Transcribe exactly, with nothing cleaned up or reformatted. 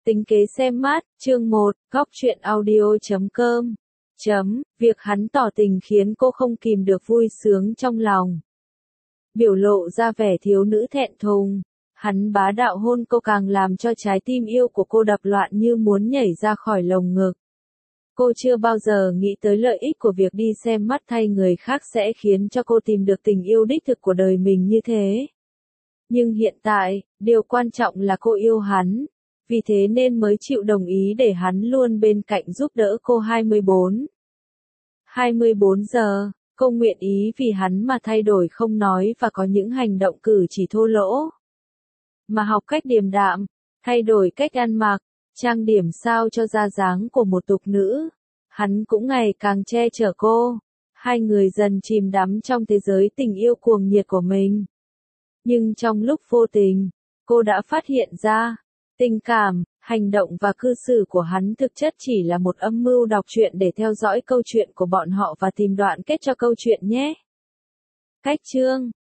Tính kế xem mát, chương một, góc truyện audio chấm com. Chấm, việc hắn tỏ tình khiến cô không kìm được vui sướng trong lòng. Biểu lộ ra vẻ thiếu nữ thẹn thùng. Hắn bá đạo hôn cô càng làm cho trái tim yêu của cô đập loạn như muốn nhảy ra khỏi lồng ngực. Cô chưa bao giờ nghĩ tới lợi ích của việc đi xem mắt thay người khác sẽ khiến cho cô tìm được tình yêu đích thực của đời mình như thế. Nhưng hiện tại, điều quan trọng là cô yêu hắn. Vì thế nên mới chịu đồng ý để hắn luôn bên cạnh giúp đỡ cô hai mươi bốn. hai mươi bốn giờ, cô nguyện ý vì hắn mà thay đổi không nói và có những hành động cử chỉ thô lỗ. Mà học cách điềm đạm, thay đổi cách ăn mặc, trang điểm sao cho ra dáng của một tục nữ. Hắn cũng ngày càng che chở cô. Hai người dần chìm đắm trong thế giới tình yêu cuồng nhiệt của mình. Nhưng trong lúc vô tình, cô đã phát hiện ra, tình cảm, hành động và cư xử của hắn thực chất chỉ là một âm mưu đọc truyện để theo dõi câu chuyện của bọn họ và tìm đoạn kết cho câu chuyện nhé. Cách chương